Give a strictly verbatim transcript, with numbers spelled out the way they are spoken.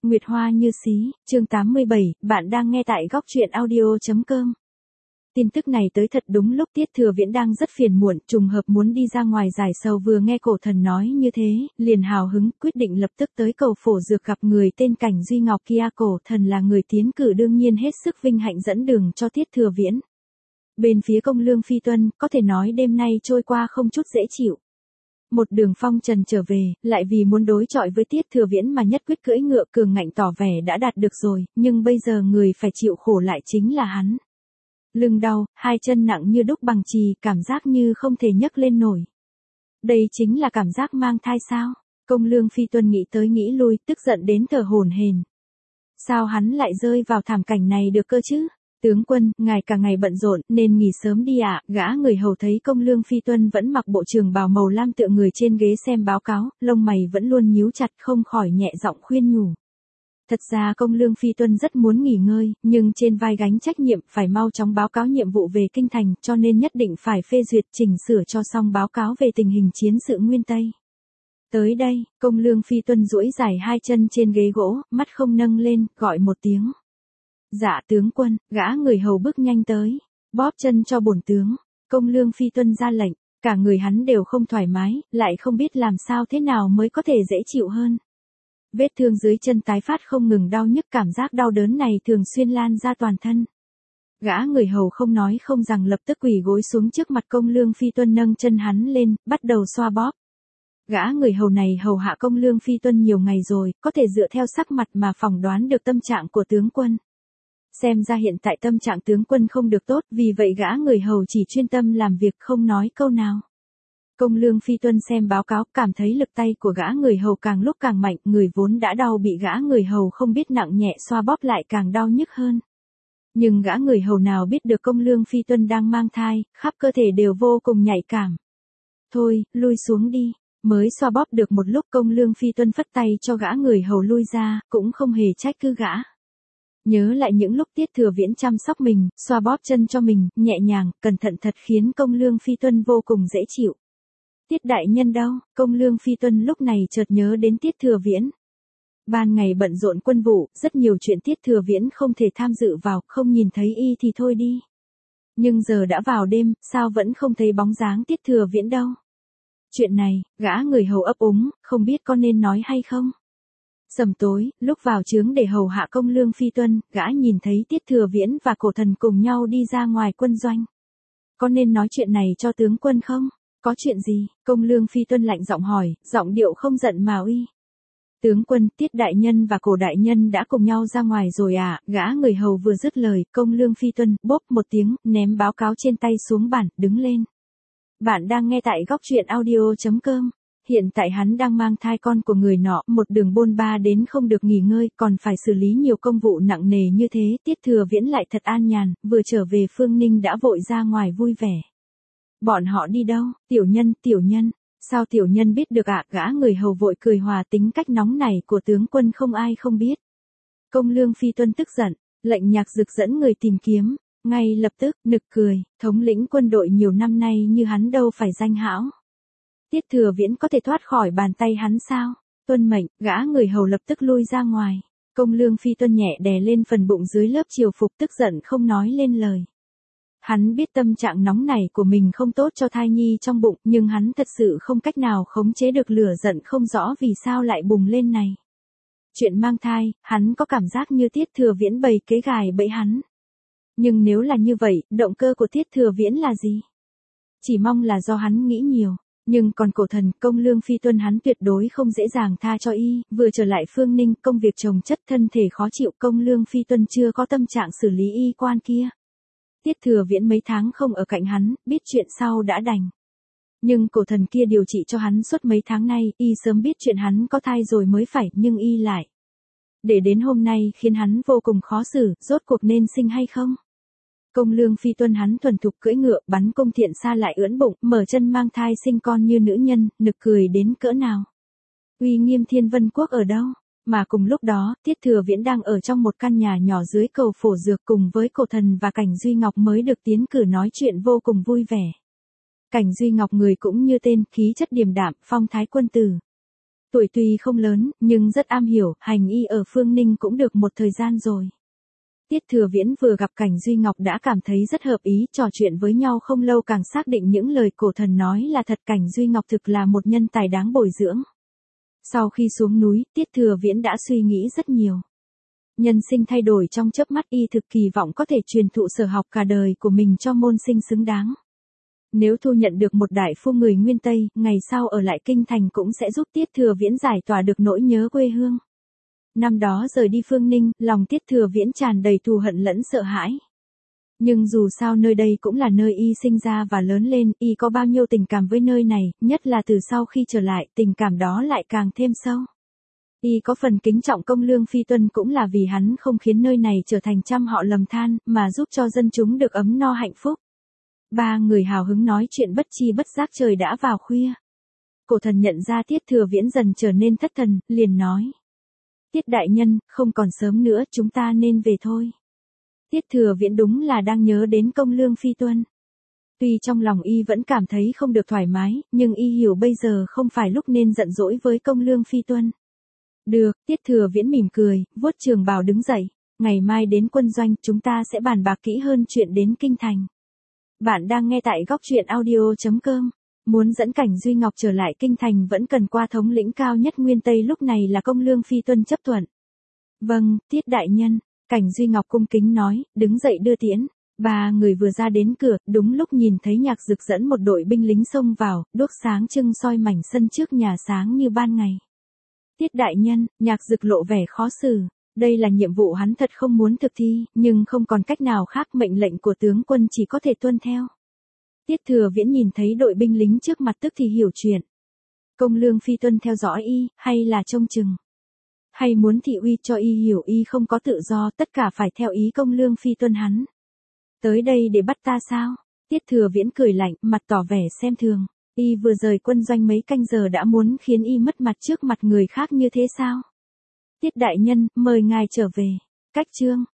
Nguyệt Hoa như xí, chương tám mươi bảy, bạn đang nghe tại góc truyện audio.com. Tin tức này tới thật đúng lúc Tiết Thừa Viễn đang rất phiền muộn, trùng hợp muốn đi ra ngoài giải sầu vừa nghe cổ thần nói như thế, liền hào hứng, quyết định lập tức tới cầu phổ dược gặp người tên Cảnh Duy Ngọc kia. Cổ thần là người tiến cử đương nhiên hết sức vinh hạnh dẫn đường cho Tiết Thừa Viễn. Bên phía Công Lương Phi Tuân, có thể nói đêm nay trôi qua không chút dễ chịu. Một đường phong trần trở về, lại vì muốn đối chọi với Tiết Thừa Viễn mà nhất quyết cưỡi ngựa cường ngạnh tỏ vẻ đã đạt được rồi, nhưng bây giờ người phải chịu khổ lại chính là hắn. Lưng đau, hai chân nặng như đúc bằng chì, cảm giác như không thể nhấc lên nổi. Đây chính là cảm giác mang thai sao? Công Lương Phi Tuân nghĩ tới nghĩ lui, tức giận đến thở hổn hển. Sao hắn lại rơi vào thảm cảnh này được cơ chứ? Tướng quân, ngài cả ngày bận rộn, nên nghỉ sớm đi ạ. À. Gã người hầu thấy Công Lương Phi Tuân vẫn mặc bộ trường bào màu lam tựa người trên ghế xem báo cáo, lông mày vẫn luôn nhíu chặt không khỏi nhẹ giọng khuyên nhủ. Thật ra Công Lương Phi Tuân rất muốn nghỉ ngơi, nhưng trên vai gánh trách nhiệm phải mau chóng báo cáo nhiệm vụ về kinh thành, cho nên nhất định phải phê duyệt chỉnh sửa cho xong báo cáo về tình hình chiến sự Nguyên Tây. Tới đây, Công Lương Phi Tuân duỗi dài hai chân trên ghế gỗ, mắt không nâng lên, gọi một tiếng. Dạ tướng quân, gã người hầu bước nhanh tới, bóp chân cho bổn tướng. Công Lương Phi Tuân ra lệnh, cả người hắn đều không thoải mái, lại không biết làm sao thế nào mới có thể dễ chịu hơn. Vết thương dưới chân tái phát không ngừng đau nhức, cảm giác đau đớn này thường xuyên lan ra toàn thân. Gã người hầu không nói không rằng lập tức quỳ gối xuống trước mặt Công Lương Phi Tuân, nâng chân hắn lên, bắt đầu xoa bóp. Gã người hầu này hầu hạ Công Lương Phi Tuân nhiều ngày rồi, có thể dựa theo sắc mặt mà phỏng đoán được tâm trạng của tướng quân. Xem ra hiện tại tâm trạng tướng quân không được tốt, vì vậy gã người hầu chỉ chuyên tâm làm việc không nói câu nào. Công Lương Phi Tuân xem báo cáo, cảm thấy lực tay của gã người hầu càng lúc càng mạnh, người vốn đã đau bị gã người hầu không biết nặng nhẹ xoa bóp lại càng đau nhức hơn. Nhưng gã người hầu nào biết được Công Lương Phi Tuân đang mang thai, khắp cơ thể đều vô cùng nhạy cảm. Thôi, lui xuống đi. Mới xoa bóp được một lúc Công Lương Phi Tuân phất tay cho gã người hầu lui ra, cũng không hề trách cứ gã. Nhớ lại những lúc Tiết Thừa Viễn chăm sóc mình, xoa bóp chân cho mình, nhẹ nhàng, cẩn thận thật khiến Công Lương Phi Tuân vô cùng dễ chịu. Tiết đại nhân đâu? Công Lương Phi Tuân lúc này chợt nhớ đến Tiết Thừa Viễn. Ban ngày bận rộn quân vụ, rất nhiều chuyện Tiết Thừa Viễn không thể tham dự vào, không nhìn thấy y thì thôi đi. Nhưng giờ đã vào đêm, sao vẫn không thấy bóng dáng Tiết Thừa Viễn đâu? Chuyện này, gã người hầu ấp úng, không biết có nên nói hay không? Sầm tối, lúc vào trướng để hầu hạ Công Lương Phi Tuân, gã nhìn thấy Tiết Thừa Viễn và cổ thần cùng nhau đi ra ngoài quân doanh. Có nên nói chuyện này cho tướng quân không? Có chuyện gì? Công Lương Phi Tuân lạnh giọng hỏi, giọng điệu không giận mà uy. Tướng quân, Tiết đại nhân và Cổ đại nhân đã cùng nhau ra ngoài rồi à? Gã người hầu vừa dứt lời, Công Lương Phi Tuân bốp một tiếng, ném báo cáo trên tay xuống bàn, đứng lên. Bạn đang nghe tại góc truyện audio.com. Hiện tại hắn đang mang thai con của người nọ, một đường bôn ba đến không được nghỉ ngơi, còn phải xử lý nhiều công vụ nặng nề như thế. Tiết Thừa Viễn lại thật an nhàn, vừa trở về Phương Ninh đã vội ra ngoài vui vẻ. Bọn họ đi đâu? Tiểu nhân, tiểu nhân. Sao tiểu nhân biết được ạ? À? Gã người hầu vội cười hòa, tính cách nóng này của tướng quân không ai không biết. Công Lương Phi Tuân tức giận, lệnh Nhạc Dực dẫn người tìm kiếm. Ngay lập tức, nực cười, thống lĩnh quân đội nhiều năm nay như hắn đâu phải danh hão. Tiết Thừa Viễn có thể thoát khỏi bàn tay hắn sao? Tuân mệnh, gã người hầu lập tức lui ra ngoài. Công Lương Phi Tuân nhẹ đè lên phần bụng dưới lớp triều phục, tức giận không nói lên lời. Hắn biết tâm trạng nóng này của mình không tốt cho thai nhi trong bụng, nhưng hắn thật sự không cách nào khống chế được lửa giận không rõ vì sao lại bùng lên này. Chuyện mang thai, hắn có cảm giác như Tiết Thừa Viễn bày kế gài bẫy hắn. Nhưng nếu là như vậy, động cơ của Tiết Thừa Viễn là gì? Chỉ mong là do hắn nghĩ nhiều. Nhưng còn cổ thần, Công Lương Phi Tuân hắn tuyệt đối không dễ dàng tha cho y, vừa trở lại Phương Ninh, công việc chồng chất thân thể khó chịu, Công Lương Phi Tuân chưa có tâm trạng xử lý y quan kia. Tiết Thừa Viễn mấy tháng không ở cạnh hắn, biết chuyện sau đã đành. Nhưng cổ thần kia điều trị cho hắn suốt mấy tháng nay, y sớm biết chuyện hắn có thai rồi mới phải, nhưng y lại. Để đến hôm nay khiến hắn vô cùng khó xử, rốt cuộc nên sinh hay không? Công Lương Phi Tuân hắn thuần thục cưỡi ngựa, bắn cung thiện xa lại ưỡn bụng, mở chân mang thai sinh con như nữ nhân, nực cười đến cỡ nào. Uy nghiêm Thiên Vân Quốc ở đâu? Mà cùng lúc đó, Tiết Thừa Viễn đang ở trong một căn nhà nhỏ dưới cầu phổ dược cùng với cổ thần và Cảnh Duy Ngọc mới được tiến cử nói chuyện vô cùng vui vẻ. Cảnh Duy Ngọc người cũng như tên, khí chất điềm đạm, phong thái quân tử. tuổi tuy không lớn, nhưng rất am hiểu, hành y ở Phương Ninh cũng được một thời gian rồi. Tiết Thừa Viễn vừa gặp Cảnh Duy Ngọc đã cảm thấy rất hợp ý, trò chuyện với nhau không lâu càng xác định những lời cổ thần nói là thật, Cảnh Duy Ngọc thực là một nhân tài đáng bồi dưỡng. Sau khi xuống núi, Tiết Thừa Viễn đã suy nghĩ rất nhiều. Nhân sinh thay đổi trong chớp mắt, y thực kỳ vọng có thể truyền thụ sở học cả đời của mình cho môn sinh xứng đáng. Nếu thu nhận được một đại phu người Nguyên Tây, ngày sau ở lại kinh thành cũng sẽ giúp Tiết Thừa Viễn giải tỏa được nỗi nhớ quê hương. Năm đó rời đi Phương Ninh, lòng Tiết Thừa Viễn tràn đầy thù hận lẫn sợ hãi. Nhưng dù sao nơi đây cũng là nơi y sinh ra và lớn lên, y có bao nhiêu tình cảm với nơi này, nhất là từ sau khi trở lại, tình cảm đó lại càng thêm sâu. Y có phần kính trọng Công Lương Phi Tuân cũng là vì hắn không khiến nơi này trở thành trăm họ lầm than, mà giúp cho dân chúng được ấm no hạnh phúc. Ba người hào hứng nói chuyện bất chi bất giác trời đã vào khuya. Cổ thần nhận ra Tiết Thừa Viễn dần trở nên thất thần, liền nói. Tiết đại nhân, không còn sớm nữa, chúng ta nên về thôi. Tiết Thừa Viễn đúng là đang nhớ đến Công Lương Phi Tuân. Tuy trong lòng y vẫn cảm thấy không được thoải mái, nhưng y hiểu bây giờ không phải lúc nên giận dỗi với Công Lương Phi Tuân. Được, Tiết Thừa Viễn mỉm cười, vuốt trường bào đứng dậy. Ngày mai đến quân doanh, chúng ta sẽ bàn bạc kỹ hơn chuyện đến kinh thành. Bạn đang nghe tại góc truyện audio chấm com. Muốn dẫn Cảnh Duy Ngọc trở lại kinh thành vẫn cần qua thống lĩnh cao nhất Nguyên Tây, lúc này là Công Lương Phi Tuân chấp thuận. Vâng, Tiết đại nhân, Cảnh Duy Ngọc cung kính nói, đứng dậy đưa tiễn. Ba người vừa ra đến cửa, đúng lúc nhìn thấy Nhạc Dực dẫn một đội binh lính xông vào, đuốc sáng trưng soi mảnh sân trước nhà sáng như ban ngày. Tiết đại nhân, Nhạc Dực lộ vẻ khó xử. Đây là nhiệm vụ hắn thật không muốn thực thi, nhưng không còn cách nào khác, mệnh lệnh của tướng quân chỉ có thể tuân theo. Tiết Thừa Viễn nhìn thấy đội binh lính trước mặt tức thì hiểu chuyện. Công Lương Phi Tuân theo dõi y, hay là trông chừng? Hay muốn thị uy cho y hiểu y không có tự do, tất cả phải theo ý Công Lương Phi Tuân hắn? Tới đây để bắt ta sao? Tiết Thừa Viễn cười lạnh, mặt tỏ vẻ xem thường. Y vừa rời quân doanh mấy canh giờ đã muốn khiến y mất mặt trước mặt người khác như thế sao? Tiết đại nhân, mời ngài trở về. Cách chương.